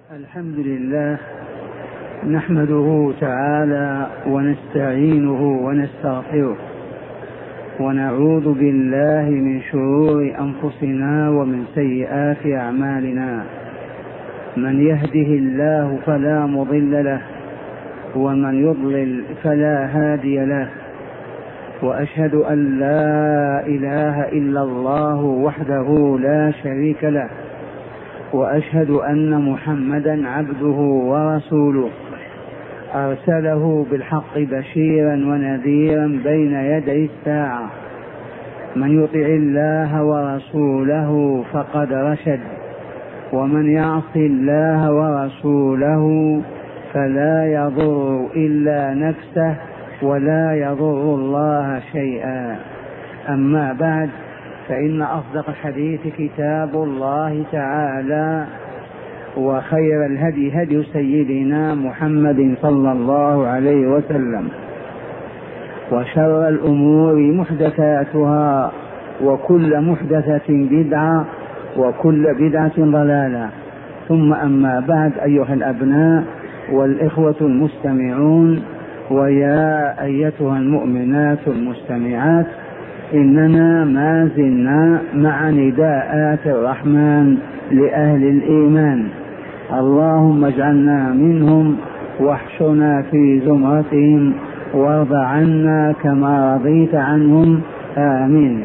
الحمد لله نحمده تعالى ونستعينه ونستغفره ونعوذ بالله من شرور أنفسنا ومن سيئات أعمالنا. من يهده الله فلا مضل له ومن يضلل فلا هادي له، وأشهد أن لا إله إلا الله وحده لا شريك له، وأشهد أن محمدا عبده ورسوله أرسله بالحق بشيرا ونذيرا بين يدي الساعة. من يطع الله ورسوله فقد رشد، ومن يعص الله ورسوله فلا يضر إلا نفسه ولا يضر الله شيئا. أما بعد، فإن أصدق الحديث كتاب الله تعالى، وخير الهدي هدي سيدنا محمد صلى الله عليه وسلم، وشر الأمور محدثاتها، وكل محدثة بدعة، وكل بدعة ضلالة. ثم أما بعد، أيها الأبناء والإخوة المستمعون، ويا أيتها المؤمنات المستمعات، إننا ما زلنا مع نداءات الرحمن لأهل الإيمان. اللهم اجعلنا منهم واحشنا في زمرتهم وارض عنا كما رضيت عنهم، آمين.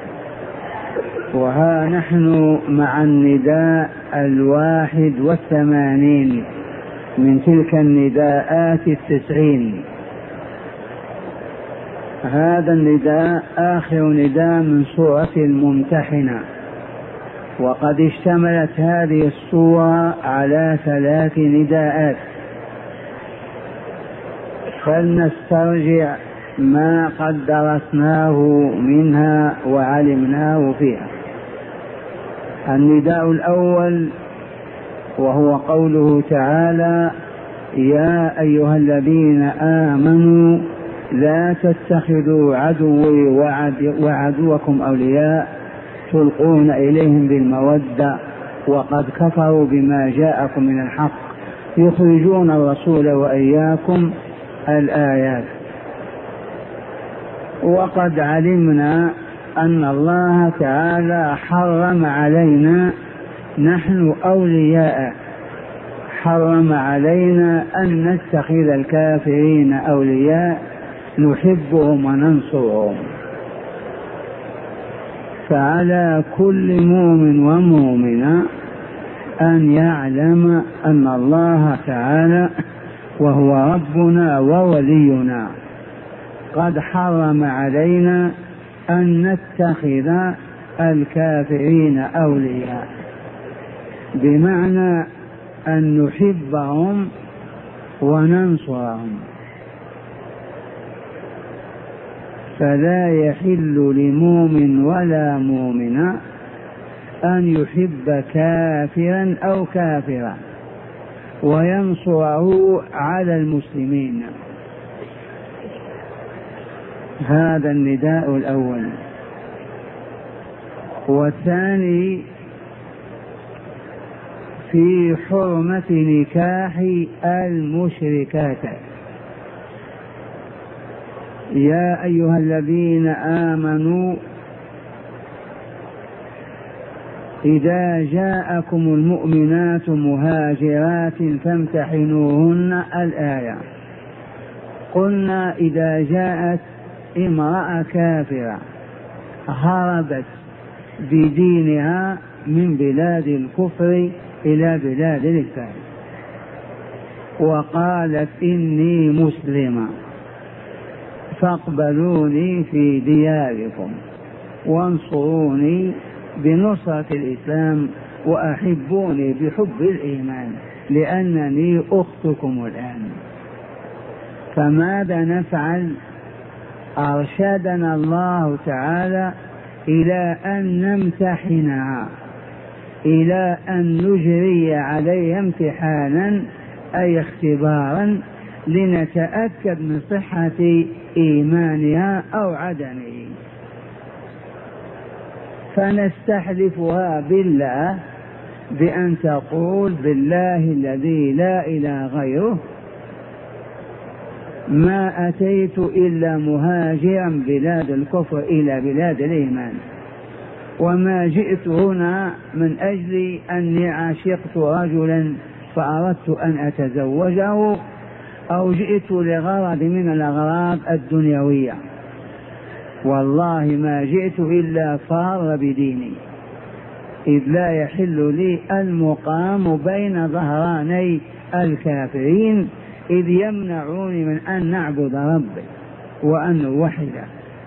وها نحن مع النداء 81 من تلك النداءات 90. هذا النداء آخر نداء من سورة الممتحنة، وقد اشتملت هذه السورة على 3 نداءات، فلنسترجع ما قد درسناه منها وعلمناه فيها. النداء الأول وهو قوله تعالى: يا أيها الذين آمنوا لا تتخذوا عدوي وعدوكم أولياء تلقون إليهم بالمودة وقد كفروا بما جاءكم من الحق يخرجون الرسول وإياكم، الآيات. وقد علمنا أن الله تعالى حرم علينا نحن أولياء، حرم علينا أن نتخذ الكافرين أولياء نحبهم وننصرهم. فعلى كل مؤمن ومؤمنة أن يعلم أن الله تعالى وهو ربنا وولينا قد حرم علينا أن نتخذ الكافرين أولياء، بمعنى أن نحبهم وننصرهم. فلا يحل لمؤمن ولا مؤمنة أن يحب كافرا أو كافرا وينصره على المسلمين. هذا النداء الأول. والثاني في حرمة نكاح المشركات. يا أيها الذين آمنوا إذا جاءكم المؤمنات مهاجرات فامتحنوهن، الآية. قلنا إذا جاءت امرأة كافرة هربت بدينها من بلاد الكفر إلى بلاد الإسلام وقالت إني مسلمة فاقبلوني في دياركم وانصروني بنصرة الإسلام وأحبوني بحب الإيمان لأنني أختكم الآن. فماذا نفعل؟ أرشدنا الله تعالى إلى أن نمتحنها، إلى أن نجري عليها امتحانا أي اختبارا لنتأكد من صحة إيمانها أو عدمه. فنستحلفها بالله بأن تقول بالله الذي لا إله غيره ما أتيت إلا مهاجرا بلاد الكفر إلى بلاد الإيمان، وما جئت هنا من أجل أني عشقت رجلا فأردت أن أتزوجه، أو جئت لغرض من الأغراض الدنيوية، والله ما جئت إلا فار بديني، إذ لا يحل لي المقام بين ظهراني الكافرين، إذ يمنعوني من أن نعبد ربي وأن نوحده.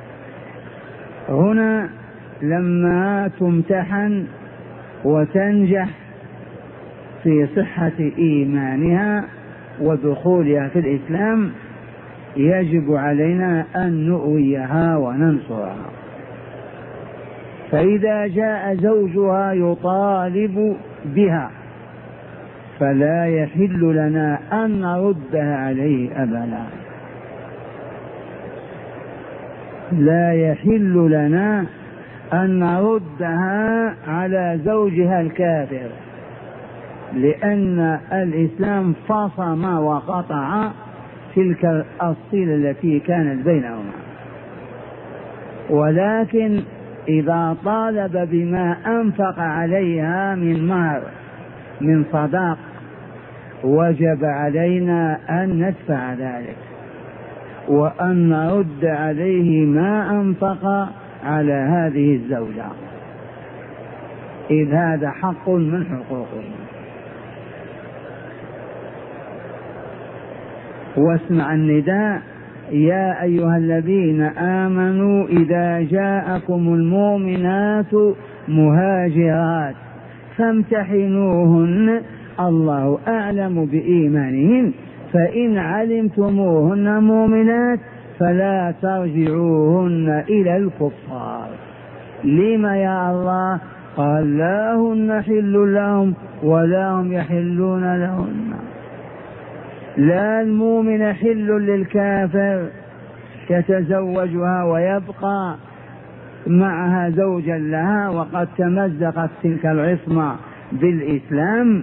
هنا لما تمتحن وتنجح في صحة إيمانها ودخولها في الإسلام يجب علينا أن نؤويها وننصرها. فإذا جاء زوجها يطالب بها فلا يحل لنا أن نردها عليه أبدا، لا يحل لنا أن نردها على زوجها الكافر، لأن الإسلام فصم وقطع تلك الأصيلة التي كانت بينهما. ولكن إذا طالب بما أنفق عليها من مهر من صداق وجب علينا أن ندفع ذلك وأن نرد عليه ما أنفق على هذه الزوجة، إذ هذا حق من حقوقه. واسمع النداء: يا أيها الذين آمنوا إذا جاءكم المؤمنات مهاجرات فامتحنوهن الله أعلم بإيمانهن فإن علمتموهن مؤمنات فلا ترجعوهن إلى الكفار. لم يا الله؟ قال: لا هن حل لهم ولا هم يحلون لهن. لا المؤمن حل للكافر يتزوجها ويبقى معها زوجا لها وقد تمزقت تلك العصمة بالإسلام،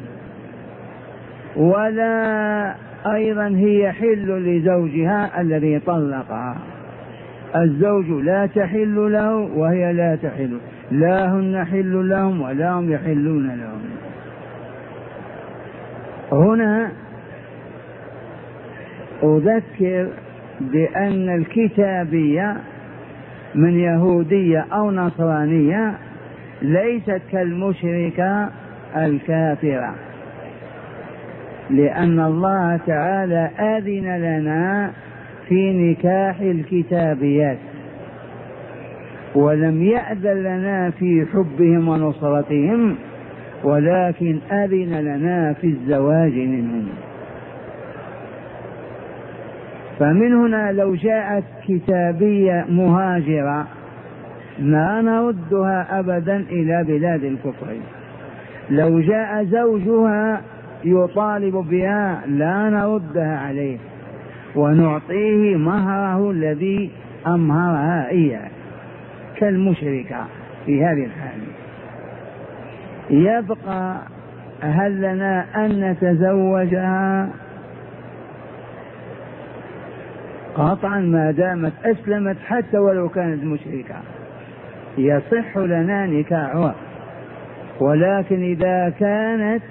ولا أيضا هي حل لزوجها الذي طلقها. الزوج لا تحل له وهي لا تحل، لا هن حل لهم ولا هم يحلون لهم. هنا أذكر بأن الكتابية من يهودية أو نصرانية ليست كالمشركة الكافرة، لأن الله تعالى أذن لنا في نكاح الكتابيات ولم يأذن لنا في حبهم ونصرتهم، ولكن أذن لنا في الزواج منهم. فمن هنا لو جاءت كتابية مهاجرة ما نردها أبدا إلى بلاد الكفر. لو جاء زوجها يطالب بها لا نردها عليه ونعطيه مهره الذي أمهرها إياه كالمشركة في هذه الحال. يبقى هل لنا أن نتزوجها؟ قطعا ما دامت أسلمت حتى ولو كانت مشركة يصح لنا نكاحها، ولكن إذا كانت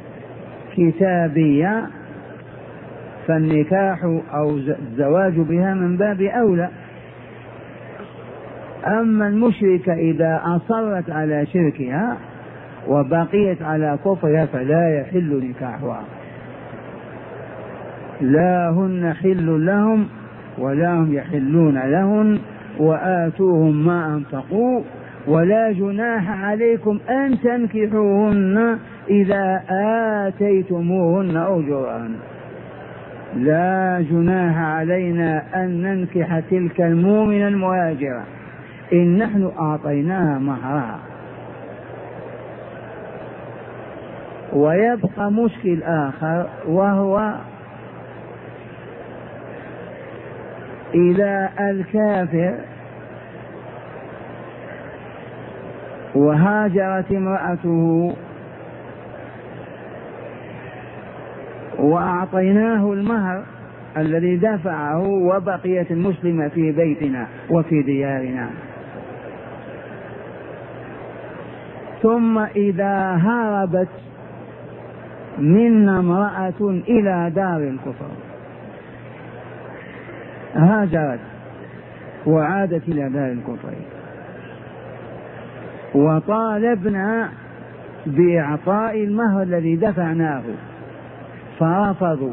كتابية فالنكاح أو الزواج بها من باب أولى. أما المشركة إذا أصرت على شركها وبقيت على كفرها فلا يحل نكاحها، لا هن حل لهم ولا هم يحلون لهن وآتوهم ما أنفقوا ولا جناح عليكم أن تنكحوهن إذا آتيتموهن أجورهن. لا جناح علينا أن ننكح تلك المؤمنة المهاجرة إن نحن أعطيناها مهرها. ويبقى مشكل آخر، وهو إلى الكافر وهاجرت امرأته وأعطيناه المهر الذي دفعه وبقيت المسلمة في بيتنا وفي ديارنا. ثم إذا هربت منا امرأة إلى دار الكفر، هاجرت وعادت إلى دار الكفر، وطالبنا بإعطاء المهر الذي دفعناه فرفضوا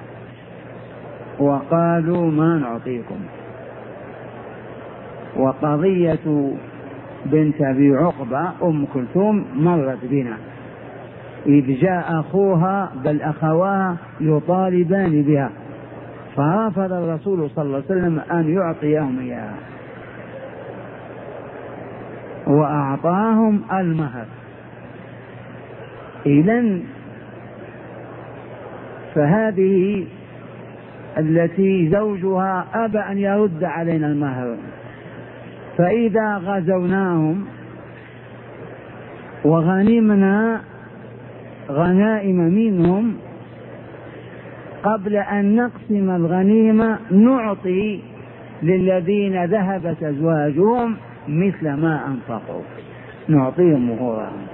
وقالوا ما نعطيكم. وقضية بنت أبي عقبة أم كلثوم مرت بنا، إذ جاء أخوها بل أخواها يطالبان بها، فرفض الرسول صلى الله عليه وسلم أن يعطيهم إياها وأعطاهم المهر. إذن فهذه التي زوجها أبى أن يرد علينا المهر، فإذا غزوناهم وغنمنا غنائم منهم قبل أن نقسم الغنيمة نعطي للذين ذهبت أزواجهم مثل ما أنفقوا، نعطيهم مهورهم.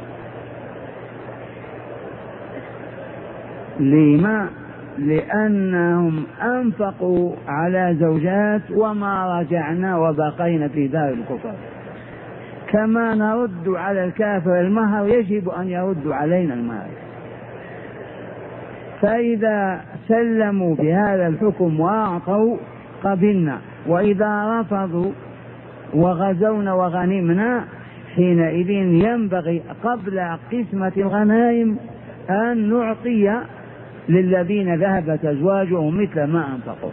لما؟ لأنهم أنفقوا على زوجات وما رجعنا وبقينا في دار الكفر. كما نرد على الكافر المهر يجب أن يردوا علينا المهر. فإذا سلموا بهذا الحكم وأعطوا قبلنا، وإذا رفضوا وغزونا وغنمنا حينئذ ينبغي قبل قسمة الغنائم أن نعطي للذين ذهبت أزواجهم مثل ما أنفقوا.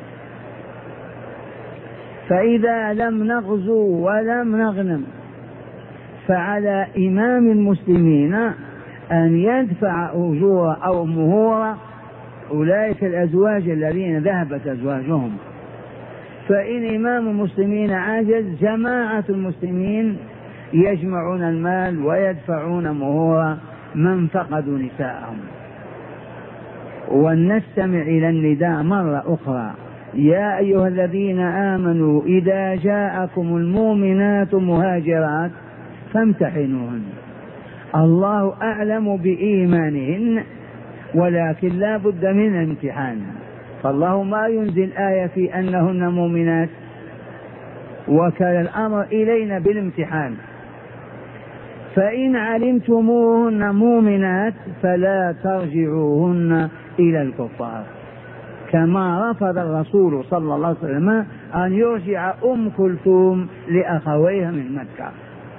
فإذا لم نغزو ولم نغنم فعلى إمام المسلمين أن يدفع أجور أو مهور أولئك الأزواج الذين ذهبت أزواجهم. فإن إمام المسلمين عجز جماعة المسلمين يجمعون المال ويدفعون مهور من فقدوا نساءهم. ولنستمع إلى النداء مرة أخرى: يا أيها الذين آمنوا إذا جاءكم المؤمنات مهاجرات فامتحنوهن، الله أعلم بإيمانهن ولكن لا بد من الامتحان. فالله ما ينزل آية في أنهن مؤمنات، وكان الأمر إلينا بالامتحان. فإن علمتموهن مؤمنات فلا ترجعوهن إلى الكفار، كما رفض الرسول صلى الله عليه وسلم أن يرجع أم كلثوم لأخويها من مكة.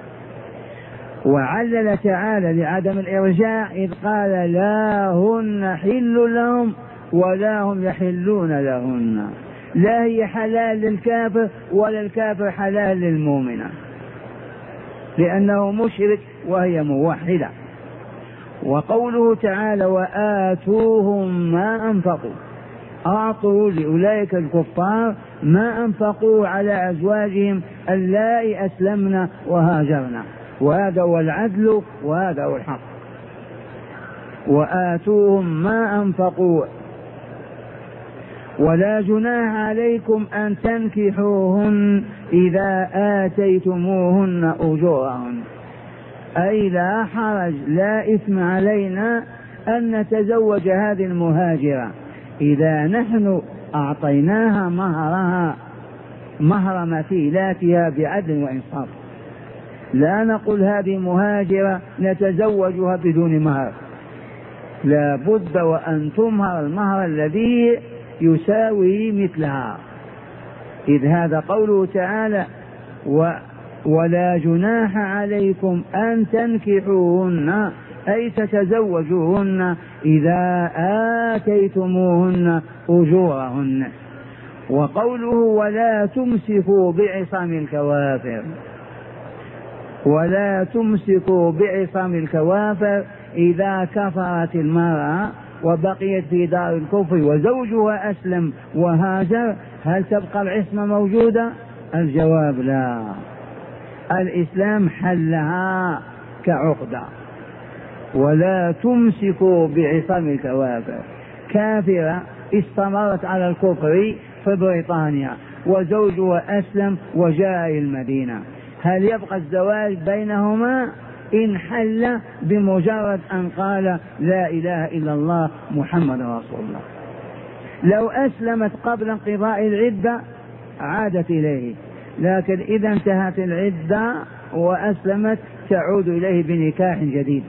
وعلل تعالى لعدم الإرجاع إذ قال: لا هن حل لهم ولا هم يحلون لهن. لا هي حلال للكافر ولا الكافر حلال للمؤمنة، لأنه مشرك وهي موحدة. وقوله تعالى: وآتوهم ما أنفقوا، أعطوا لأولئك الكفار ما أنفقوا على أزواجهم اللائي أسلمن وهاجرن، وهذا هو العدل وهذا هو الحق. وآتوهم ما أنفقوا ولا جناح عليكم أن تنكحوهن إذا آتيتموهن أجورهن، أي لا حرج لا إثم علينا أن نتزوج هذه المهاجرة إذا نحن أعطيناها مهرها مهر مثيلاتها بعدل وإنصاف. لا نقول هذه مهاجرة نتزوجها بدون مهر، لا بد وأن تمهر المهر الذي يساوي مثلها، إذ هذا قوله تعالى: ولا جناح عليكم أن تنكحوهن، أي تتزوجوهن إذا آتيتموهن أجورهن. وقوله: ولا تمسكوا بعصام الكوافر، ولا تمسكوا بعصام الكوافر إذا كفرت المرأة وبقيت في دار الكفر وزوجها أسلم وهاجر، هل تبقى العصمة موجودة؟ الجواب لا، الإسلام حلها كعقدة. ولا تمسكوا بعصام الكوافر، كافرة استمرت على الكفر في بريطانيا وزوجها أسلم وجاء إلى المدينة، هل يبقى الزواج بينهما؟ انحل بمجرد أن قال لا إله إلا الله محمد رسول الله. لو أسلمت قبل انقضاء العدة عادت إليه، لكن إذا انتهت العدة وأسلمت تعود إليه بنكاح جديد.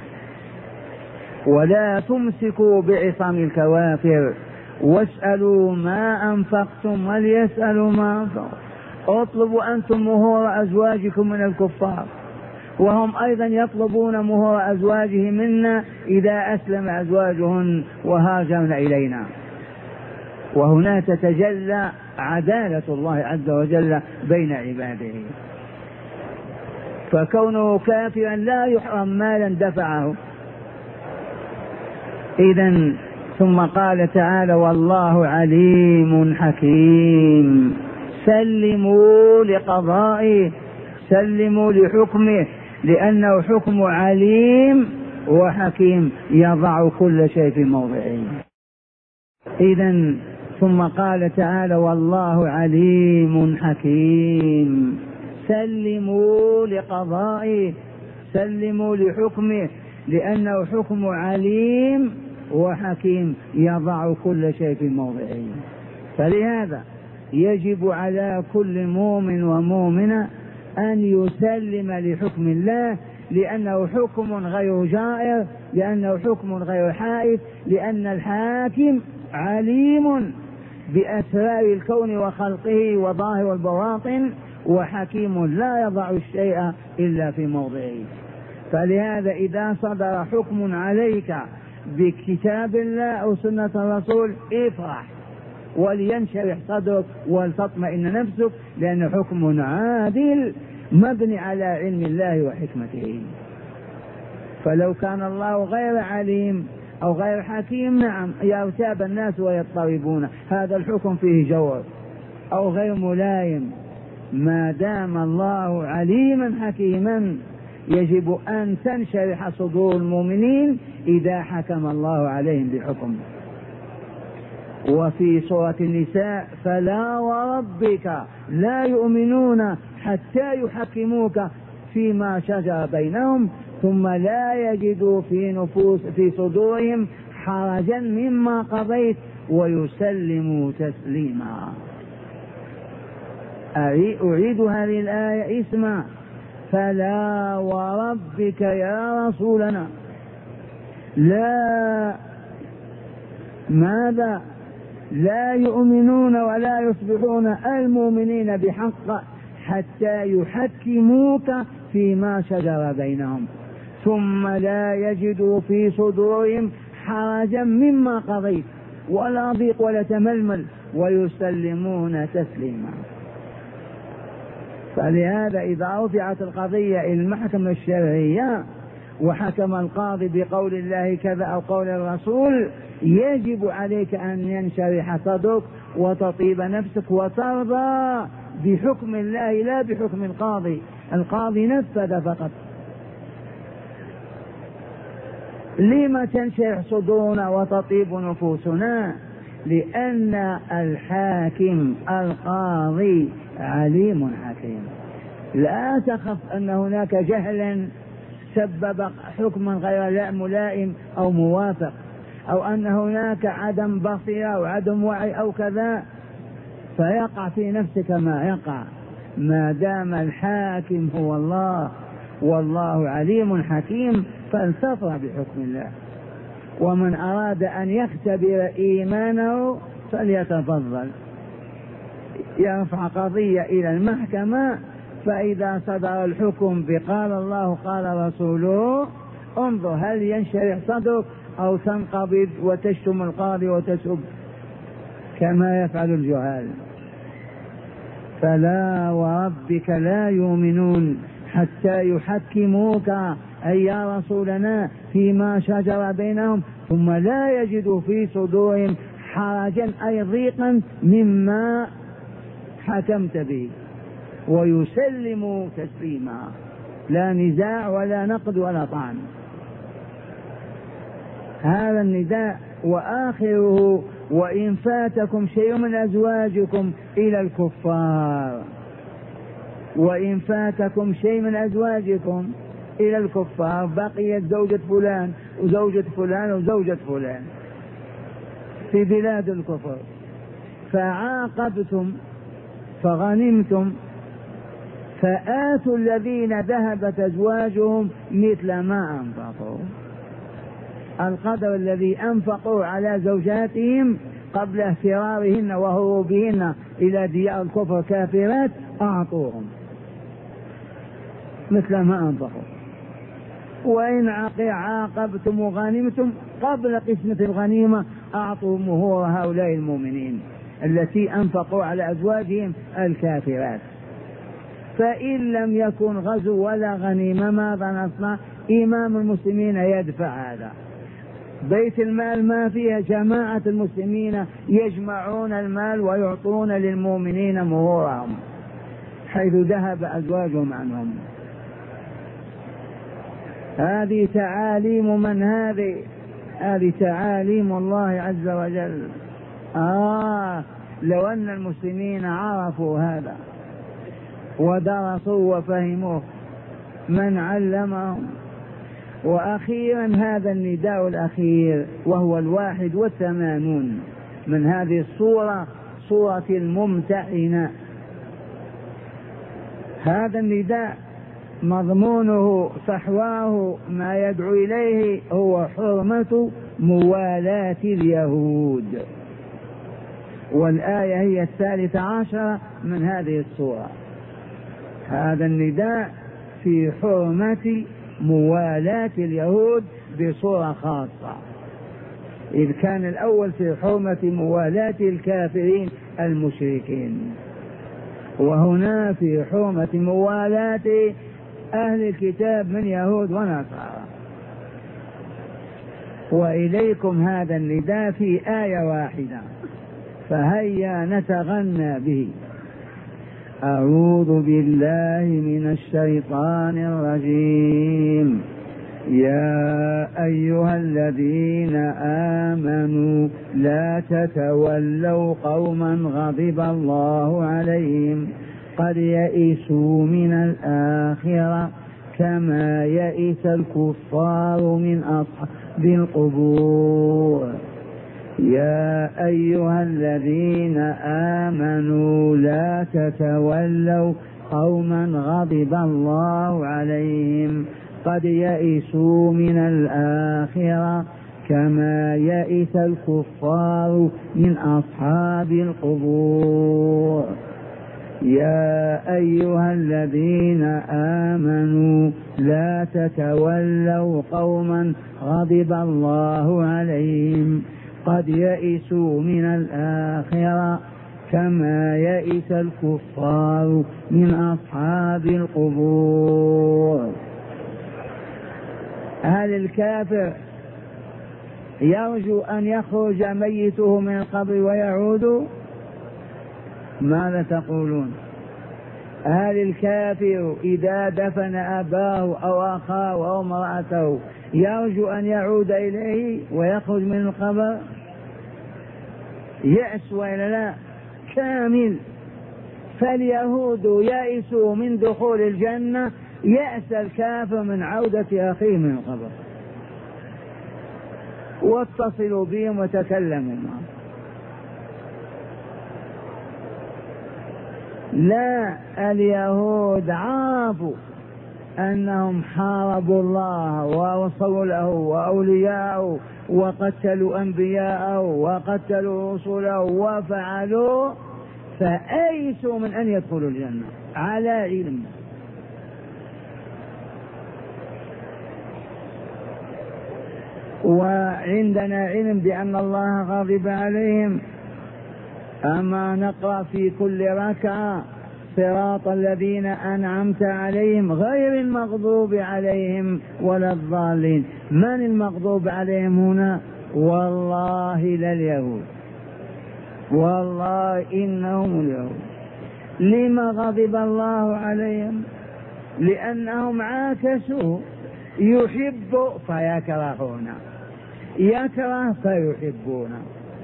ولا تمسكوا بعصام الكوافر واسألوا ما أنفقتم وليسألوا ما أنفقوا. اطلبوا أنتم مهور أزواجكم من الكفار، وهم أيضا يطلبون مهور أزواجهم منا إذا أسلم أزواجهن وهاجرن إلينا. وهنا تتجلى عدالة الله عز وجل بين عباده، فكونه كافرا لا يحرم مالا دفعه. إذن ثم قال تعالى والله عليم حكيم. سلموا لقضائه، سلموا لحكمه، لأنه حكم عليم وحكيم يضع كل شيء في موضعه. إذن ثم قال تعالى والله عليم حكيم. سلموا لقضائه، سلموا لحكمه، لأنه حكم عليم وحكيم يضع كل شيء في موضعه. فلهذا يجب على كل مؤمن ومؤمنة أن يسلم لحكم الله، لأنه حكم غير جائر، لأنه حكم غير حائف، لأن الحاكم عليم بأسرار الكون وخلقه وظاهر والبواطن، وحكيم لا يضع الشيء إلا في موضعه. فلهذا إذا صدر حكم عليك بكتاب الله أو سنة الرسول افرح ولينشرح صدرك ولتطمئن نفسك، لأن حكم عادل مبني على علم الله وحكمته. فلو كان الله غير عليم أو غير حكيم نعم يرتاب الناس ويضطربون، هذا الحكم فيه جور أو غير ملايم. ما دام الله عليما حكيما يجب أن تنشرح صدور المؤمنين إذا حكم الله عليهم بحكم. وفي سورة النساء فلا وربك لا يؤمنون حتى يحكموك فيما شجر بينهم ثم لا يجدوا في صدورهم حرجا مما قضيت ويسلموا تسليما. أعيد هذه الآية اسمع، فلا وربك يا رسولنا لا ماذا لا يؤمنون ولا يصبحون المؤمنين بحق حتى يحكموك فيما شجر بينهم ثم لا يجدوا في صدورهم حرجا مما قضيت ولا ضيق ولا تململ ويسلمون تسليما. فلهذا إذا رفعت القضية إلى المحكمة الشرعية وحكم القاضي بقول الله كذا أو قول الرسول يجب عليك أن ينشرح صدرك وتطيب نفسك وترضى بحكم الله لا بحكم القاضي. القاضي نفذ فقط. لما تنشرح صدورنا وتطيب نفوسنا؟ لأن الحاكم القاضي عليم حكيم. لا تخف أن هناك جهلا سبب حكما غير ملائم أو موافق، أو أن هناك عدم بصيرة أو عدم وعي أو كذا فيقع في نفسك ما يقع، ما دام الحاكم هو الله والله عليم حكيم فلتفرح بحكم الله. ومن أراد أن يختبر إيمانه فليتفضل يرفع قضية إلى المحكمة، فإذا صدر الحكم بقال الله قال رسوله انظر هل ينشرح صدرك أو تنقبض وتشتم القاضي وتسب كما يفعل الجهال. فلا وربك لا يؤمنون حتى يحكموك أي يا رسولنا فيما شجر بينهم ثم لا يجدوا في صدورهم حرجا أي ضيقا مما حكمت به ويسلموا تسليما، لا نزاع ولا نقد ولا طعن. هذا النداء وآخره وإن فاتكم شيء من أزواجكم إلى الكفار، وإن فاتكم شيء من أزواجكم إلى الكفار، بقيت زوجة فلان وزوجة فلان وزوجة فلان في بلاد الكفر، فعاقبتم فغنمتم فآتوا الذين ذهبت أزواجهم مثل ما أنفقوا، القدر الذي أنفقوا على زوجاتهم قبل اهترارهن وهروبهن إلى ديار الكفر كافرات أعطوهم مثل ما أنفقوا. وإن عاقبتم وغنمتم قبل قسمة الغنيمة أعطوا مهور هؤلاء المؤمنين التي أنفقوا على أزواجهم الكافرات. فإن لم يكن غزو ولا غنيمة ماذا نصنع؟ إمام المسلمين يدفع هذا، بيت المال ما فيها، جماعة المسلمين يجمعون المال ويعطون للمؤمنين مهورهم حيث ذهب أزواجهم عنهم. هذه تعاليم من؟ هذه تعاليم الله عز وجل. لو أن المسلمين عرفوا هذا ودرسوا وفهموه من علمهم. وأخيرا هذا النداء الأخير وهو 81 من هذه الصورة، صورة الممتحنة. هذا النداء مضمونه فحواه ما يدعو إليه هو حرمة موالاة اليهود، والآية هي 13 من هذه الصورة. هذا النداء في حرمة موالاة اليهود بصورة خاصة، إذ كان الأول في حرمة موالاة الكافرين المشركين، وهنا في حرمة موالاة أهل الكتاب من يهود ونصارى. وإليكم هذا النداء في آية واحدة، فهيا نتغنى به. أعوذ بالله من الشيطان الرجيم. يا أيها الذين آمنوا لا تتولوا قوما غضب الله عليهم قد يئسوا من الآخرة كما يئس الكفار من أصحاب القبور. يا أيها الذين آمنوا لا تتولوا قوما غضب الله عليهم قد يئسوا من الآخرة كما يئس الكفار من أصحاب القبور. يا أيها الذين آمنوا لا تتولوا قوما غضب الله عليهم قد يئسوا من الآخرة كما يئس الكفار من أصحاب القبور. هل الكافر يرجو أن يخرج ميته من القبر ويعود؟ ماذا تقولون؟ هل الكافر إذا دفن أباه أو أخاه أو امرأته يرجو أن يعود إليه ويخرج من القبر؟ يأس وإلا لا؟ كامل. فاليهود يأسوا من دخول الجنة، يأس الكافر من عودة أخيه من القبر. واتصلوا بهم وتكلموا معهم. لا، اليهود عرفوا أنهم حاربوا الله ورسوله وأولياءه وقتلوا أنبياءه وقتلوا رسله وفعلوا، فأيسوا من أن يدخلوا الجنة على علم. وعندنا علم بأن الله غضب عليهم. أما نقرأ في كل ركعة صراط الذين أنعمت عليهم غير المغضوب عليهم ولا الضالين. من المغضوب عليهم هنا؟ والله لا اليهود، والله إنهم اليهود. لما غضب الله عليهم؟ لأنهم عاكسوا، يحب فيكرهون، يكره فيحبونه،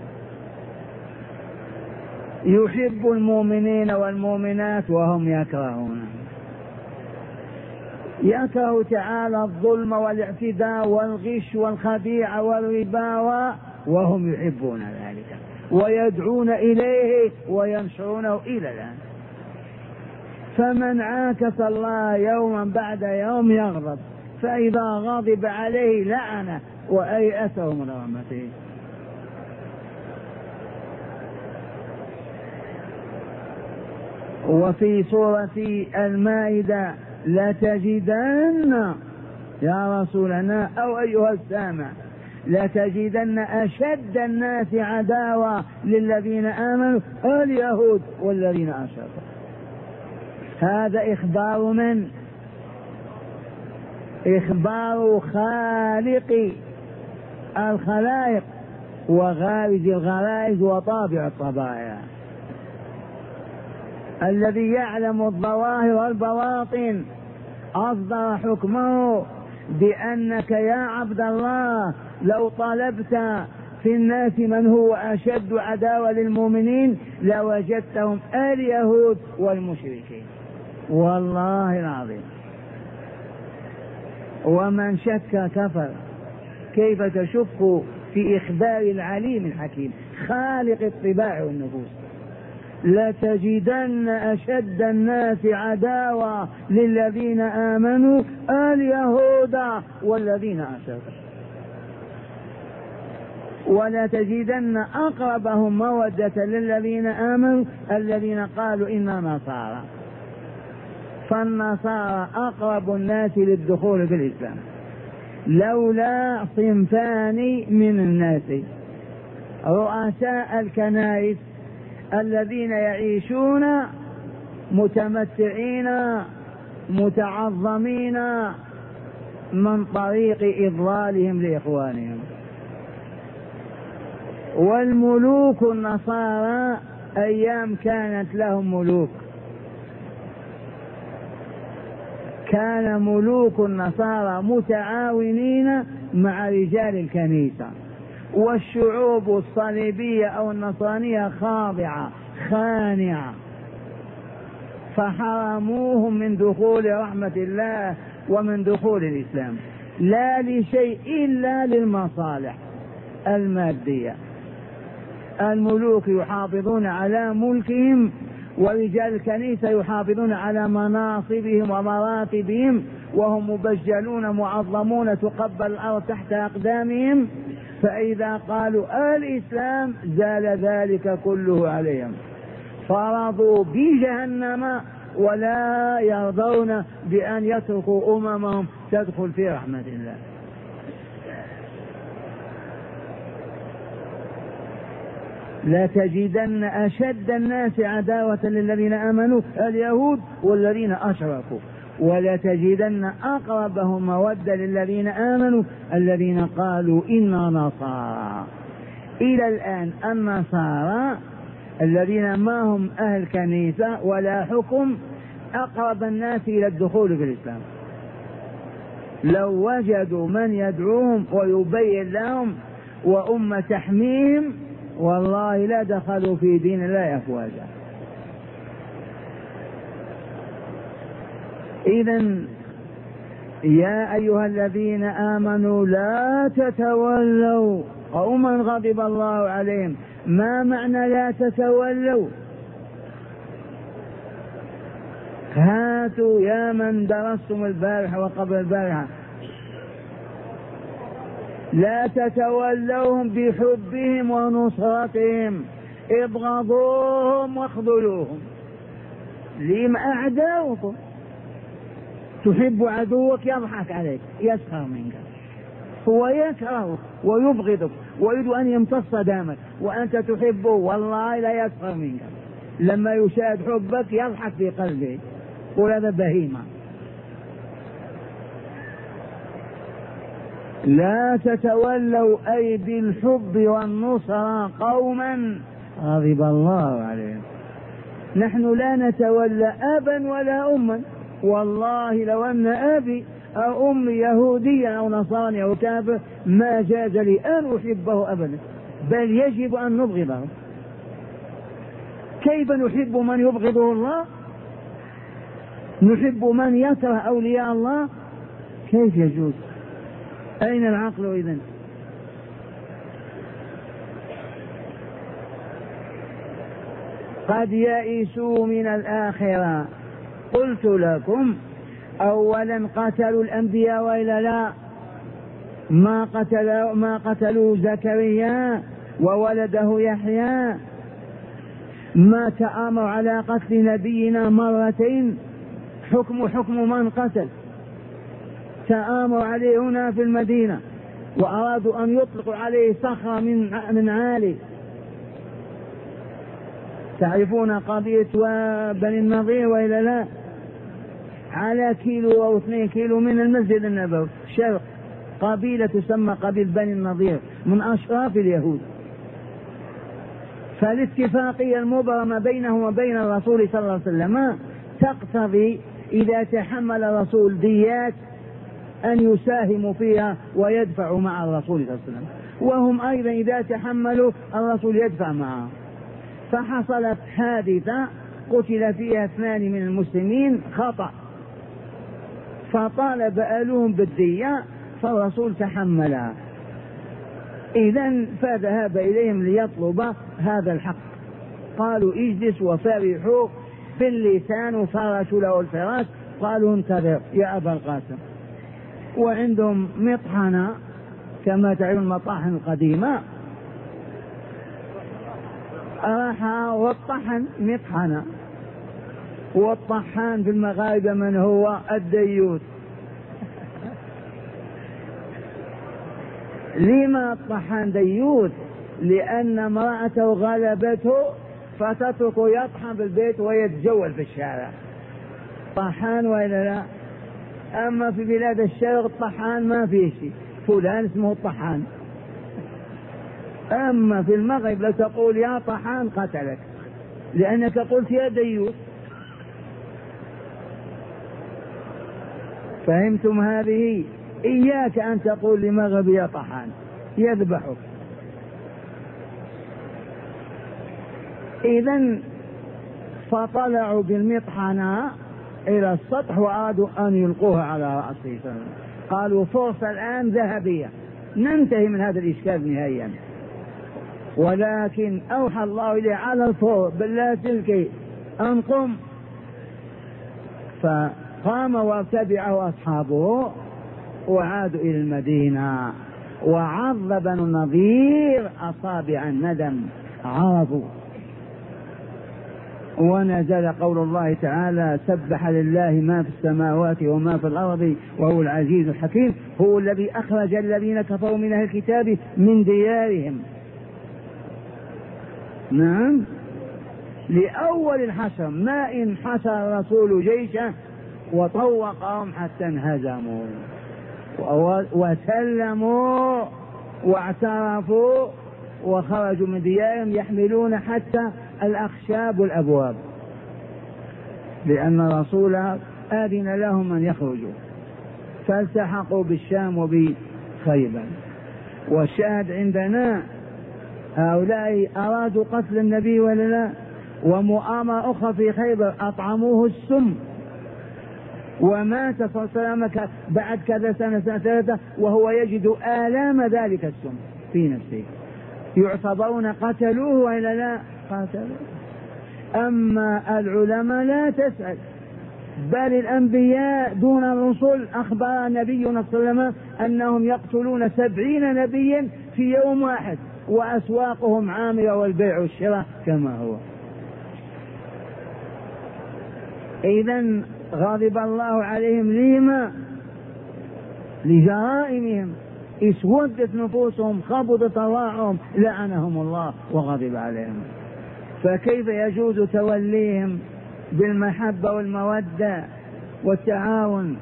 يحب المؤمنين والمؤمنات وهم يكرهونه، يكره تعالى الظلم والاعتداء والغش والخديعة والربا وهم يحبون ذلك ويدعون إليه وينشرونه إلى الآن. فمن عاكس الله يوما بعد يوم يغضب، فإذا غضب عليه لعنه وأيأسه من رحمته. وفي سورة المائدة لتجدن يا رسولنا أو أيها السامع لتجدن أشد الناس عداوة للذين آمنوا اليهود والذين أشركوا. هذا إخبار من؟ إخبار خالق الخلائق وغارز الغرائز وطابع الطبائع، الذي يعلم الظواهر والبواطن أصدر حكمه بأنك يا عبد الله لو طلبت في الناس من هو أشد عداوة للمؤمنين لوجدتهم اليهود والمشركين، والله العظيم. ومن شك كفر. كيف تشك في إخبار العليم الحكيم خالق الطباع والنفوس؟ لتجدن أشد الناس عداوة للذين آمنوا اليهود والذين أشركوا، ولتجدن أقربهم مودة للذين آمنوا الذين قالوا إنا نصارى. فالنصارى أقرب الناس للدخول في الإسلام، لولا صنفان من الناس: رؤساء الكنائس الذين يعيشون متمتعين متعظمين من طريق إضلالهم لإخوانهم، والملوك النصارى أيام كانت لهم ملوك، كان ملوك النصارى متعاونين مع رجال الكنيسة، والشعوب الصليبية أو النصرانية خاضعة خانعة، فحرموهم من دخول رحمة الله ومن دخول الإسلام، لا لشيء إلا للمصالح المادية. الملوك يحافظون على ملكهم، ورجال الكنيسة يحافظون على مناصبهم ومراتبهم، وهم مبجلون معظمون تقبل الأرض تحت أقدامهم، فإذا قالوا الإسلام زال ذلك كله عليهم، فرضوا بجهنم ولا يرضون بأن يتركوا أممهم تدخل في رحمة الله. لتجدن أشد الناس عداوة للذين آمنوا اليهود والذين أشركوا، ولتجدن أقربهم مودة للذين آمنوا الذين قالوا إنا نصارى. إلى الآن النصارى الذين ما هم أهل كنيسة ولا حكم أقرب الناس إلى الدخول في الإسلام، لو وجدوا من يدعوهم ويبين لهم وأمة تحميهم والله لا دخلوا في دين الله أفواجا. إذن يا أيها الذين آمنوا لا تتولوا قوما غضب الله عليهم. ما معنى لا تتولوا؟ هاتوا يا من درستم البارحة وقبل البارحة، لا تتولوهم بحبهم ونصرتهم، ابغضوهم واخذلوهم. لم أعداؤكم؟ تحب عدوك يضحك عليك يسخر منك، هو يكرهك ويبغضك ويريد أن يمتص دمك وأنت تحبه والله لا يسخر منك. لما يشاهد حبك يضحك في قلبه، قل هذا بهيمة. لا تتولوا أي بالحب والنصر قوما غضب الله عليهم. نحن لا نتولى أبا ولا أما، والله لو أن أبي أو أمي يهوديا أو نصراني أو كافر ما جاز لي أن أحبه أبدا، بل يجب أن نبغضه. كيف نحب من يبغضه الله؟ نحب من يكره أولياء الله؟ كيف يجوز؟ أين العقل إذن؟ قد يئسوا من الآخرة. قلت لكم أولا قتلوا الأنبياء وإلا لا؟ ما قتلوا زكريا وولده يحيى، ما تآمروا على قتل نبينا مرتين، حكم من قتل، تآمروا عليه هنا في المدينة وأرادوا أن يطلقوا عليه صخرة من عالي. تعرفون قضية بني النضير وإلا لا؟ على كيلو أو 2 كيلو من المسجد النبوي شرق قبيلة تسمى قبيلة بني النضير من أشراف اليهود. فالاتفاقية المبرمة بينهم وبين الرسول صلى الله عليه وسلم تقتضي إذا تحمل الرسول ديات أن يساهموا فيها ويدفعوا مع الرسول صلى الله عليه وسلم، وهم أيضا إذا تحملوا الرسول يدفع معهم. فحصلت حادثة قتل فيها 2 من المسلمين خطأ، فطالب أهلهم بالدية فالرسول تحملها. إذن فذهب إليهم ليطلب هذا الحق، قالوا اجلس وفرحوا في اللسان وفرشوا له الفراش، قالوا انتظر يا أبا القاسم. وعندهم مطحنة كما تعلم المطاحن القديمة، راح والطحن مطحنة، والطحان في المغاربة من هو؟ الديوث. لما الطحان ديوث؟ لأن امرأته غلبته فتترك يطحن في البيت ويتجول في الشارع. طحان وإلا لا؟ أما في بلاد الشرق الطحان ما فيه شيء، فلان اسمه الطحان. أما في المغرب لو تقول يا طحان قتلك، لأنك قلت يا ديوث. فهمتم هذه؟ إياك أن تقول لمغرب يا طحان يذبحك. إذن فطلعوا بالمطحنة إلى السطح وأرادوا أن يلقوها على رأسه. قالوا فرصة الآن ذهبية ننتهي من هذا الإشكال نهائيا. ولكن أوحى الله إليه على الفور بالله تلك أن قم، فقام وتبعه أصحابه وعادوا إلى المدينة. وعض بنو النضير أصابع الندم، عرفوا. ونزل قول الله تعالى سبح لله ما في السماوات وما في الأرض وهو العزيز الحكيم، هو الذي أخرج الذين كفروا من أهل الكتاب من ديارهم، نعم، لأول الحشر، ما إن حشر الرسول جيشه وطوقهم حتى انهزموا وسلموا واعترفوا وخرجوا من ديارهم يحملون حتى الأخشاب والأبواب، لأن الرسول آذن لهم أن يخرجوا، فالتحقوا بالشام وبخيبر. والشاهد عندنا هؤلاء أرادوا قتل النبي ولا لا؟ ومؤامرة أخرى في خيبر أطعموه السم ومات صلى الله عليه وسلم بعد كذا سنة 3 وهو يجد آلام ذلك السم في نفسه. يعتبرون قتلوه وإلا لا؟ قتلوه. أما العلماء لا تسأل، بل الأنبياء دون الرسل أخبر نبينا صلى الله عليه وسلم أنهم يقتلون 70 نبيا في يوم واحد، وأسواقهم عامرة والبيع والشراء كما هو. إذن غضب الله عليهم لما؟ لجرائمهم، اسودت نفوسهم، خبضت أرواحهم، لعنهم الله وغضب عليهم. فكيف يجوز توليهم بالمحبة والمودة والتعاون؟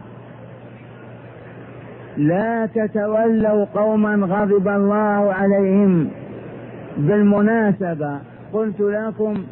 لا تتولوا قوما غضب الله عليهم. بالمناسبة قلت لكم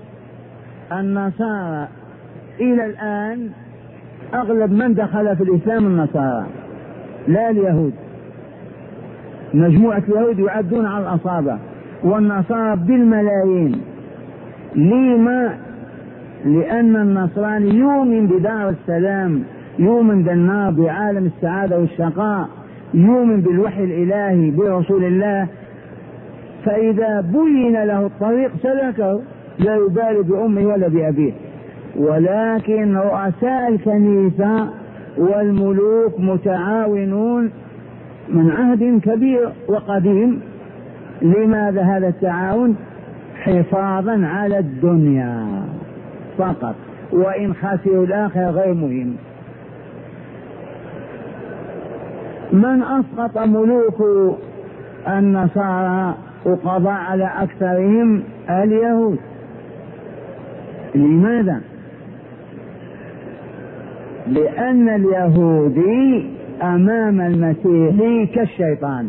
النصارى إلى الآن أغلب من دخل في الإسلام النصارى، لا اليهود. مجموعة اليهود يعدون على الأصابع، والنصارى بالملايين. لما؟ لأن النصراني يؤمن بدار السلام، يؤمن بالنار، بعالم السعادة والشقاء، يؤمن بالوحي الإلهي برسول الله. فإذا بين له الطريق سلكه، لا يبالي بأمه ولا بأبيه. ولكن رؤساء الكنيسة والملوك متعاونون من عهد كبير وقديم. لماذا هذا التعاون؟ حفاظا على الدنيا فقط، وإن خسروا الآخرة غير مهم. من أسقط ملوك النصارى وقضى على أكثرهم؟ اليهود. لماذا؟ لأن اليهودي أمام المسيحي كالشيطان.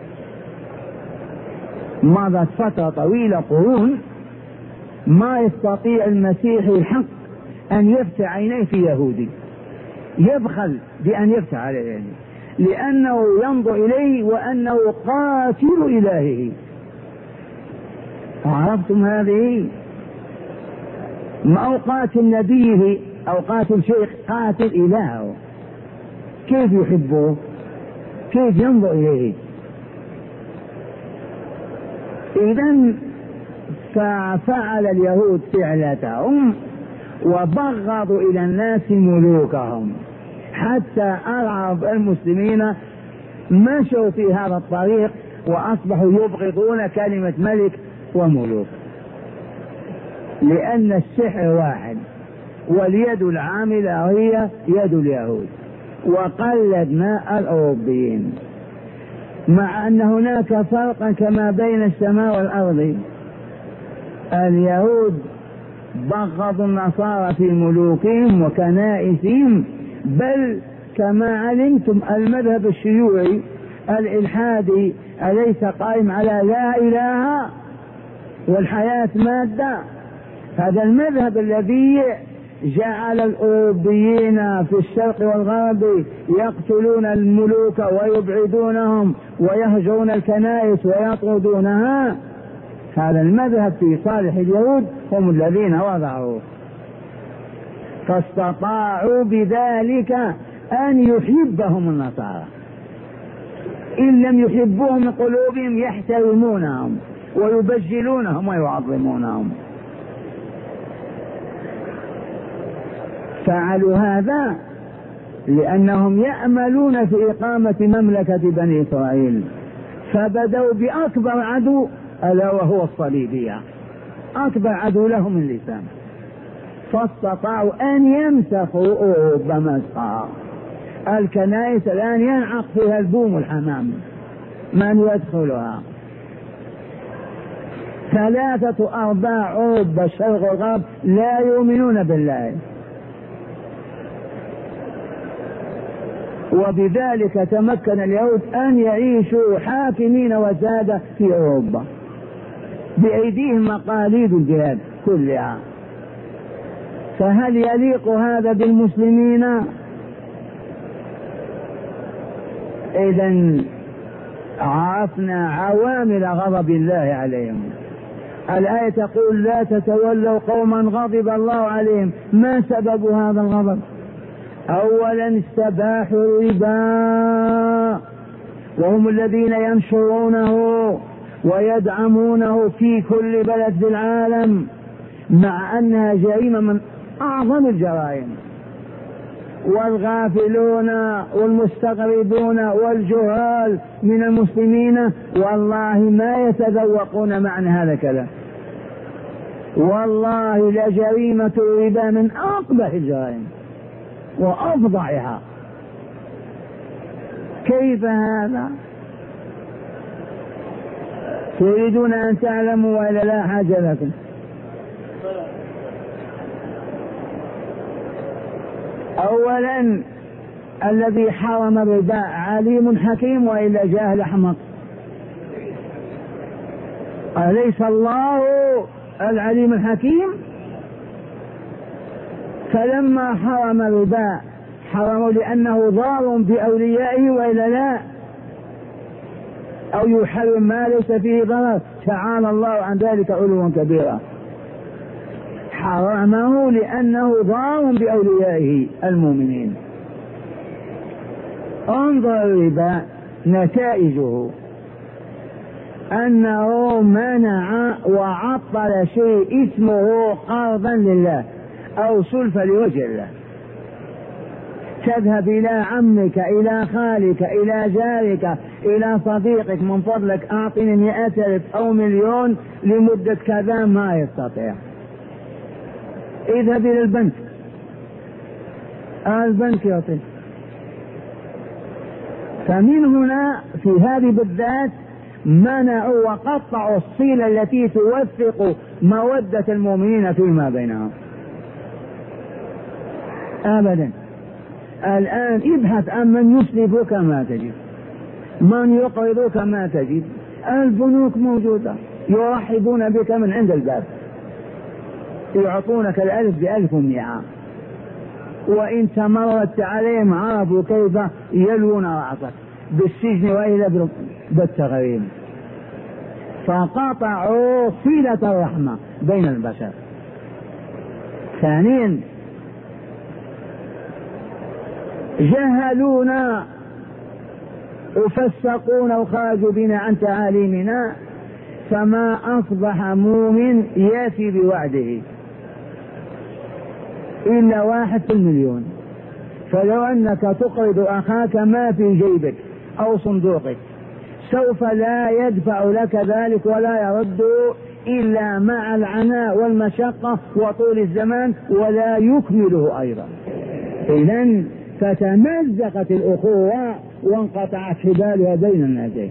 مضت فترة طويلة، قرون، ما يستطيع المسيحي الحق أن يفتح عينيه في يهودي، يبخل بأن يفتح عليه، لأنه ينظر إليه وأنه قاتل إلهه. عرفتم هذه؟ ما هو قاتل نبيه أو قاتل شيخ، قاتل إلهه. كيف يحبه؟ كيف ينظر إليه؟ إذن ففعل اليهود فعلتهم وبغضوا إلى الناس ملوكهم، حتى أرعب المسلمين مشوا في هذا الطريق وأصبحوا يبغضون كلمة ملك وملوك، لأن السحر واحد واليد العاملة هي يد اليهود. وقلدنا الأوروبيين، مع أن هناك فرقا كما بين السماء والأرض. اليهود بغضوا النصارى في ملوكهم وكنائسهم، بل كما علمتم المذهب الشيوعي الإلحادي أليس قائم على لا إله والحياة مادة؟ هذا المذهب الذي جعل الأوروبيين في الشرق والغرب يقتلون الملوك ويبعدونهم ويهجرون الكنائس ويطردونها، هذا المذهب في صالح اليهود هم الذين وضعوه، فاستطاعوا بذلك أن يحبهم النصارى. إن لم يحبوهم من قلوبهم يحترمونهم ويبجلونهم ويعظمونهم. فعلوا هذا لأنهم يأملون في إقامة مملكة بني إسرائيل، فبدأوا بأكبر عدو ألا وهو الصليبية، أكبر عدو لهم اللسان، فاستطاعوا أن يمسخوا أوروبا مسخا. الكنائس الآن ينعق فيها البوم والحمام، من يدخلها؟ 3/4 أوروبا الشرق والغرب لا يؤمنون بالله، وبذلك تمكن اليهود أن يعيشوا حاكمين وسادة في أوروبا، بأيديهم مقاليد الجهاد كلها. فهل يليق هذا بالمسلمين؟ إذن عرفنا عوامل غضب الله عليهم. الآية تقول لا تتولوا قوما غضب الله عليهم. ما سبب هذا الغضب؟ أولا استباحوا الربا، وهم الذين ينشرونه ويدعمونه في كل بلد في العالم، مع أنها جريمة من أعظم الجرائم. والغافلون والمستغربون والجهال من المسلمين والله ما يتذوقون معنى هذا الكلام. والله لجريمة الربا من أقبح الجرائم وأفظعها. كيف هذا؟ تريدون أن تعلموا وإلا لا حاجة لكم؟ أولا الذي حرم الربا عليم حكيم وإلا جاهل أحمق. أليس الله العليم الحكيم؟ فلما حرم الربا حرمه لأنه ضار بأوليائه وإلا لا، أو يحرم ما ليس فيه ضرر، تعالى الله عن ذلك علوا كبيرا. حرمه لأنه ضار بأوليائه المؤمنين. انظر الربا نتائجه أنه منع وعطل شيء اسمه قرضا لله أو سلفا لوجه الله. تذهب إلى عمك، إلى خالك، إلى جارك، إلى صديقك، من فضلك أعطني 100,000 أو 1,000,000 لمدة كذا، ما يستطيع. اذهب إلى البنك، البنك يعطيك. فمن هنا في هذه بالذات منعوا وقطعوا الصلة التي توثق مودة المؤمنين فيما بينهم أبدا. الآن ابحث عن من يسلفك ما تجد، من يقرضك ما تجد. البنوك موجودة، يرحبون بك من عند الباب، يعطونك 1,000 ب1,100، وإن تمرت عليهم عرفوا كيف يلوون رأسك بالسجن وإلى بالتغريب. فقطعوا صلة الرحمة بين البشر. ثانيا جهلونا وفسقونا وخرجوا بنا عن تعاليمنا، فما أصبح مؤمن يأتي بوعده إلا 1 في 1,000,000. فلو أنك تقرض أخاك ما في جيبك أو صندوقك سوف لا يدفع لك ذلك ولا يرد إلا مع العناء والمشقة وطول الزمان، ولا يكمله أيضا. إذن فتمزقت الأخوة وانقطعت حبالها بين الناسين.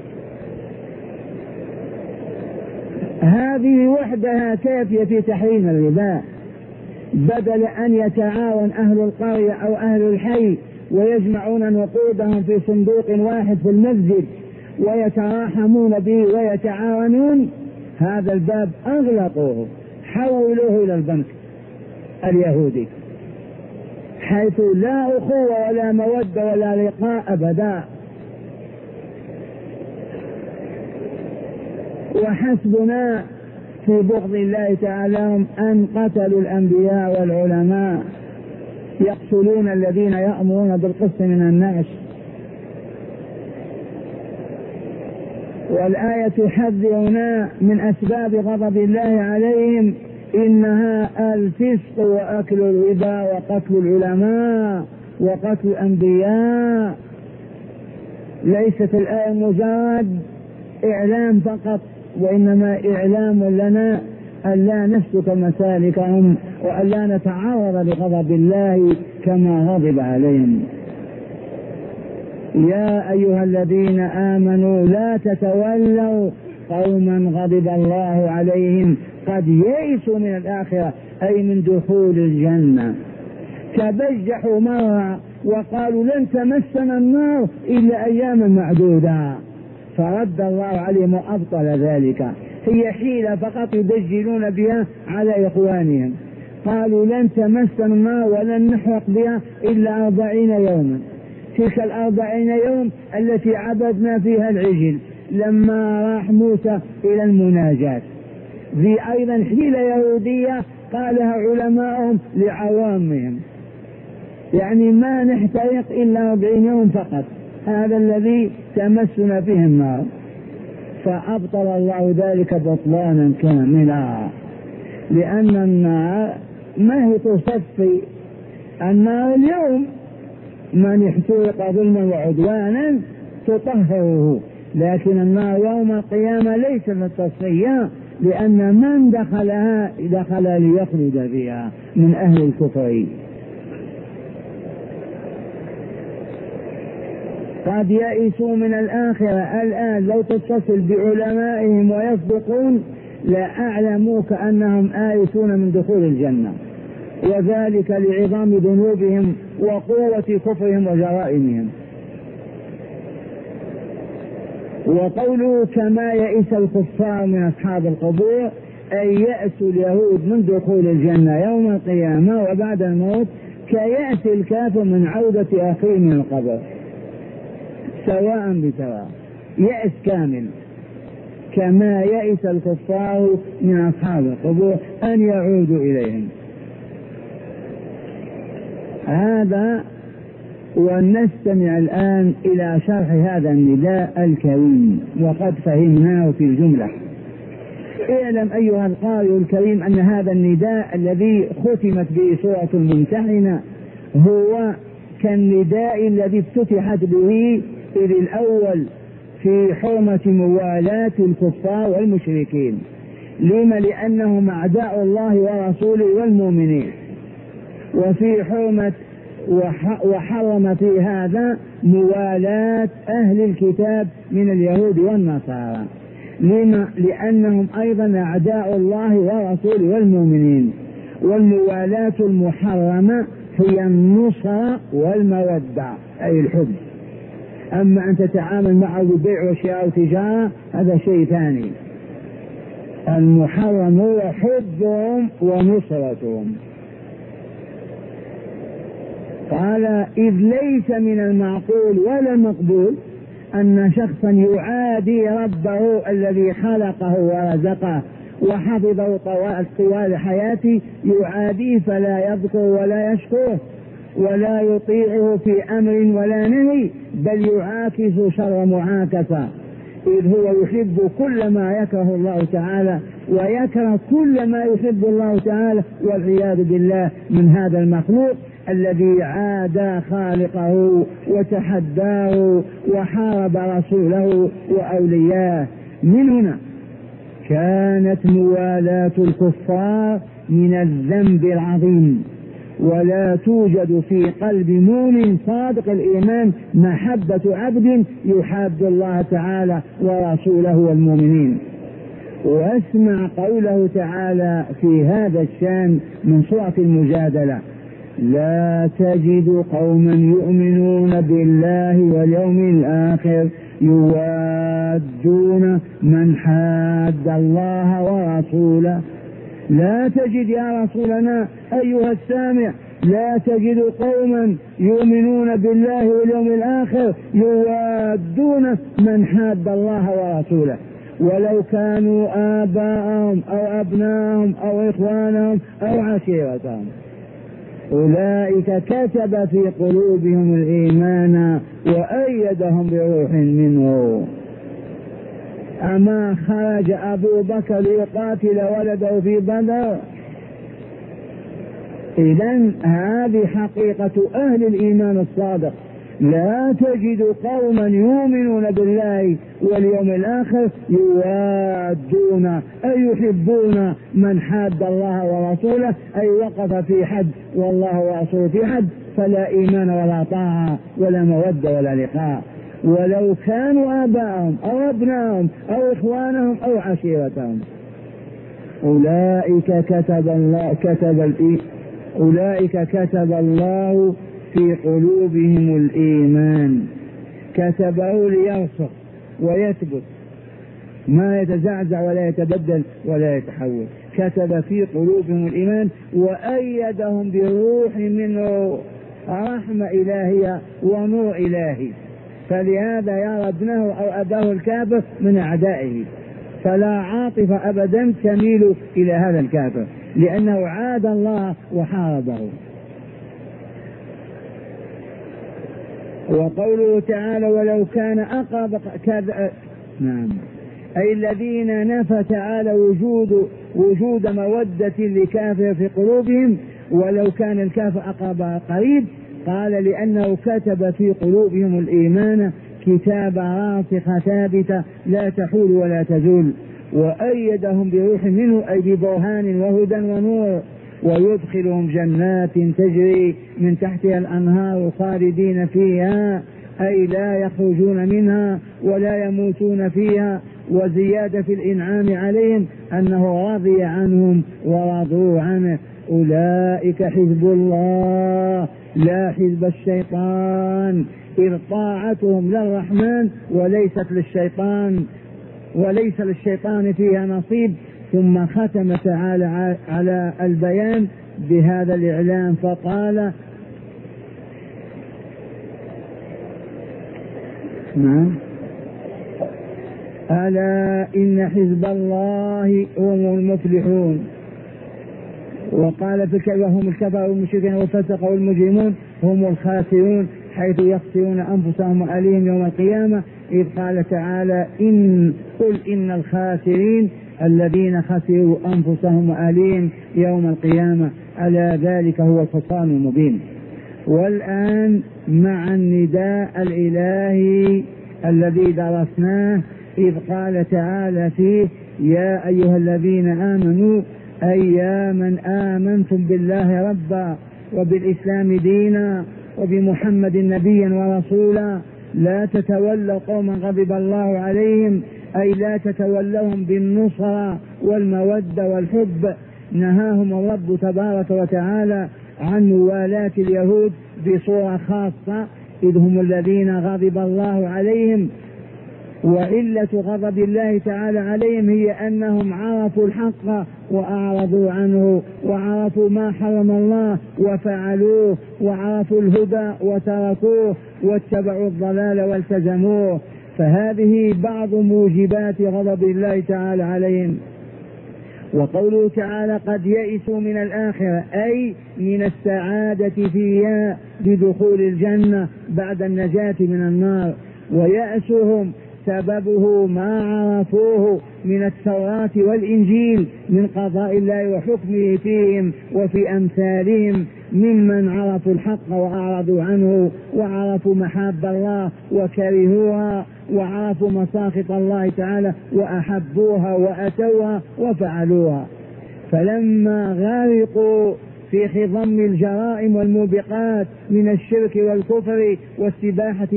هذه وحدها كافية في تحريم الربا. بدل أن يتعاون أهل القرية أو أهل الحي ويجمعون نقودهم في صندوق واحد في المسجد ويتراحمون به ويتعاونون، هذا الباب أغلقوه، حولوه إلى البنك اليهودي، حيث لا أخوة ولا مودة ولا لقاء أبدا. وحسبنا في بغض الله تعالى أن قتلوا الأنبياء والعلماء، يقتلون الذين يأمرون بالقسط من الناس. والآية تحذرنا من أسباب غضب الله عليهم، إنها الفسق وأكل الربا وقتل العلماء وقتل الأنبياء. ليست الآية مجرد إعلام فقط، وإنما إعلام لنا أن لا نسلك مسالكهم وأن لا نتعرض لغضب الله كما غضب عليهم. يا أيها الذين آمنوا لا تتولوا قوما غضب الله عليهم قد يئسوا من الآخرة، أي من دخول الجنة. تبجحوا مرة وقالوا لن تمسنا النار إلا أياما معدودة، فرد الله عليهم وأبطل ذلك. هي حيلة فقط يدجلون بها على إخوانهم. قالوا لن تمسنا النار ولن نحرق بها إلا 40 يوما. تلك 40 يوم التي عبدنا فيها العجل لما راح موسى إلى المناجاة. ذي أيضا حيلة يهودية قالها علماءهم لعوامهم، يعني ما نحترق إلا 40 يوم فقط، هذا الذي تمسنا فيه النار. فأبطل الله ذلك بطلانا كاملا، لأن النار ما هي تصفي النار اليوم، من احترق ظلما وعدوانا تطهره، لكن النار يوم القيامة ليس للتصفية، لأن من دخلها دخل ليخلد فيها من أهل الكفر. قد يئسوا من الآخرة. الآن لو تتصل بعلمائهم ويصدقون لأعلموك أنهم آيسون من دخول الجنة، وذلك لعظام ذنوبهم وقوة كفرهم وجرائمهم. وقوله كما يئس الكفار من أصحاب القبور، أي يأس اليهود من دخول الجنة يوم القيامة وبعد الموت، كيأس الكافر من عودة أخيه من القبر، سواء بسواء، يأس كامل، كما يئس الكفار من أصحاب القبور أن يعودوا إليهم. هذا، ونستمع الآن إلى شرح هذا النداء الكريم وقد فهمناه في الجملة. اعلم أيها القارئ الكريم أن هذا النداء الذي ختمت به سورة الممتحنة هو كالنداء الذي افتتحت به إذ الأول في حرمة موالاة الكفار والمشركين. لما؟ لأنهم أعداء الله ورسوله والمؤمنين، وفي حرمة وحرم في هذا موالاة أهل الكتاب من اليهود والنصارى. لما؟ لأنهم أيضا أعداء الله ورسوله والمؤمنين. والموالاة المحرمة هي النصرة والمودة أي الحب. أما أن تتعامل معه ببيع وشراء وتجارة هذا شيء ثاني. المحرم هو حبهم ونصرتهم. قال إذ ليس من المعقول ولا مقبول أن شخصا يعادي ربه الذي خلقه ورزقه وحفظه طوال حياته، يعاديه فلا يذكر ولا يشكره ولا يطيعه في أمر ولا نهي، بل يعاكس شر معاكسة، إذ هو يحب كل ما يكره الله تعالى ويكره كل ما يحب الله تعالى، والعياذ بالله من هذا المخلوق الذي عادى خالقه وتحداه وحارب رسوله وأولياه. من هنا كانت موالاة الكفار من الذنب العظيم، ولا توجد في قلب مؤمن صادق الإيمان محبة عبد يحب الله تعالى ورسوله والمؤمنين. واسمع قوله تعالى في هذا الشان من سورة المجادلة: لا تجد قوما يؤمنون بالله واليوم الآخر يوادون من حاد الله ورسوله. لا تجد يا رسولنا أيها السامع، لا تجد قوما يؤمنون بالله واليوم الآخر يوادون من حاد الله ورسوله، ولو كانوا آباءهم أو أبناءهم أو إخوانهم أو عشيرتهم، أولئك كتب في قلوبهم الإيمان وأيدهم بروح منه. أما خرج أبو بكر ليقاتل ولده في بدر؟ إذن هذه حقيقة أهل الإيمان الصادق. لا تجد قوما يؤمنون بالله واليوم الآخر يوادون أي يحبون من حاد الله ورسوله، أي وقف في حد والله ورسوله في حد، فلا إيمان ولا طاعة ولا مودة ولا لقاء. ولو كانوا آباءهم أو أبناءهم أو إخوانهم أو عشيرتهم، أولئك كتب الله في قلوبهم الإيمان. كتبه ليرسخ ويثبت، ما يتزعزع ولا يتبدل ولا يتحول. كتب في قلوبهم الإيمان وأيدهم بروح منه، رحمة إلهية ونور إلهي. فلهذا يرى ابنه أو أباه الكافر من أعدائه، فلا عاطفة أبدا تميل إلى هذا الكافر لأنه عاد الله وحاربه. وقوله تعالى ولو كان أقرب نعم، أي الذين نفى تعالى وجود مودة لكافر في قلوبهم، ولو كان الكافر أقرب قريب، قال لأنه كتب في قلوبهم الإيمان كتابة راسخة ثابتة لا تحول ولا تزول، وأيدهم بروح منه أي ببرهان وهدى ونور، ويدخلهم جنات تجري من تحتها الأنهار خالدين فيها أي لا يخرجون منها ولا يموتون فيها. وزيادة في الإنعام عليهم أنه رضي عنهم ورضوا عنه. أولئك حزب الله لا حزب الشيطان، إذ طاعتهم للرحمن وليس للشيطان فيها نصيب. ثم ختم تعالى على البيان بهذا الإعلام فقال نعم. ألا إن حزب الله هم المفلحون. وقال وهم الكفار والمشركين والفسق والمجرمون هم الخاسرون، حيث يخسرون أنفسهم وأهليهم يوم القيامة، إذ قال تعالى قل إن الخاسرين الذين خسروا أنفسهم وأهليهم يوم القيامة، ألا ذلك هو الخسران المبين. والآن مع النداء الإلهي الذي درسناه، إذ قال تعالى فيه يا أيها الذين آمنوا أي يا من آمنتم بالله ربا وبالإسلام دينا وبمحمد نبيا ورسولا لا تتولوا قوما غضب الله عليهم، أي لا تتولوهم بالنصرة والمودة والحب. نهاهم الرب تبارك وتعالى عن موالاة اليهود بصورة خاصة، إذ هم الذين غضب الله عليهم. وعلة غضب الله تعالى عليهم هي أنهم عرفوا الحق وأعرضوا عنه، وعرفوا ما حرم الله وفعلوه، وعرفوا الهدى وتركوه، واتبعوا الضلال والتزموه. فهذه بعض موجبات غضب الله تعالى عليهم. وقوله تعالى قد يئسوا من الآخرة أي من السعادة فيها بدخول الجنة بعد النجاة من النار. ويأسهم سببه ما عرفوه من التوراة والإنجيل من قضاء الله وحكمه فيهم وفي أمثالهم ممن عرفوا الحق وأعرضوا عنه، وعرفوا محاب الله وكرهوها، وعرفوا مساخط الله تعالى وأحبوها وأتوها وفعلوها. فلما غرقوا في خضم الجرائم والموبقات من الشرك والكفر واستباحة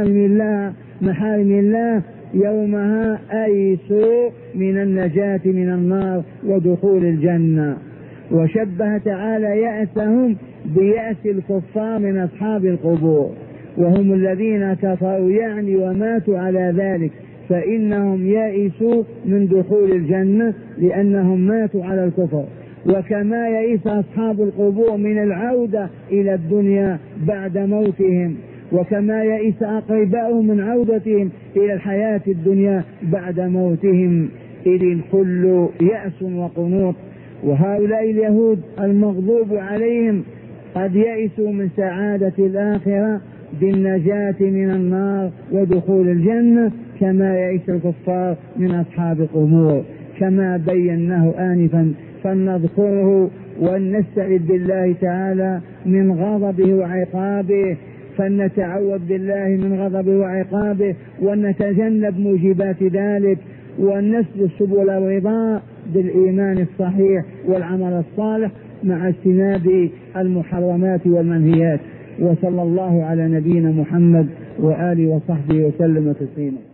محارم الله يومها أيسوا من النجاة من النار ودخول الجنة. وشبه تعالى يأسهم بيأس الكفار من أصحاب القبور، وهم الذين كفروا يعني وماتوا على ذلك، فإنهم يئسوا من دخول الجنة لأنهم ماتوا على الكفر. وكما يئس أصحاب القبور من العودة إلى الدنيا بعد موتهم، وكما يئس أقرباؤهم من عودتهم إلى الحياة الدنيا بعد موتهم، إذ الكل يأس وقنوط. وهؤلاء اليهود المغضوب عليهم قد يئسوا من سعادة الآخرة بالنجاة من النار ودخول الجنة، كما يئس الكفار من أصحاب القبور، كما بيناه آنفا. فلنذكره ولنستعذ بالله تعالى من غضبه وعقابه، فلنتعوذ بالله من غضبه وعقابه، ونتجنب موجبات ذلك، ونسلك سبل الرضا بالإيمان الصحيح والعمل الصالح مع اجتناب المحرمات والمنهيات. وصلى الله على نبينا محمد وآله وصحبه وسلم تسليما.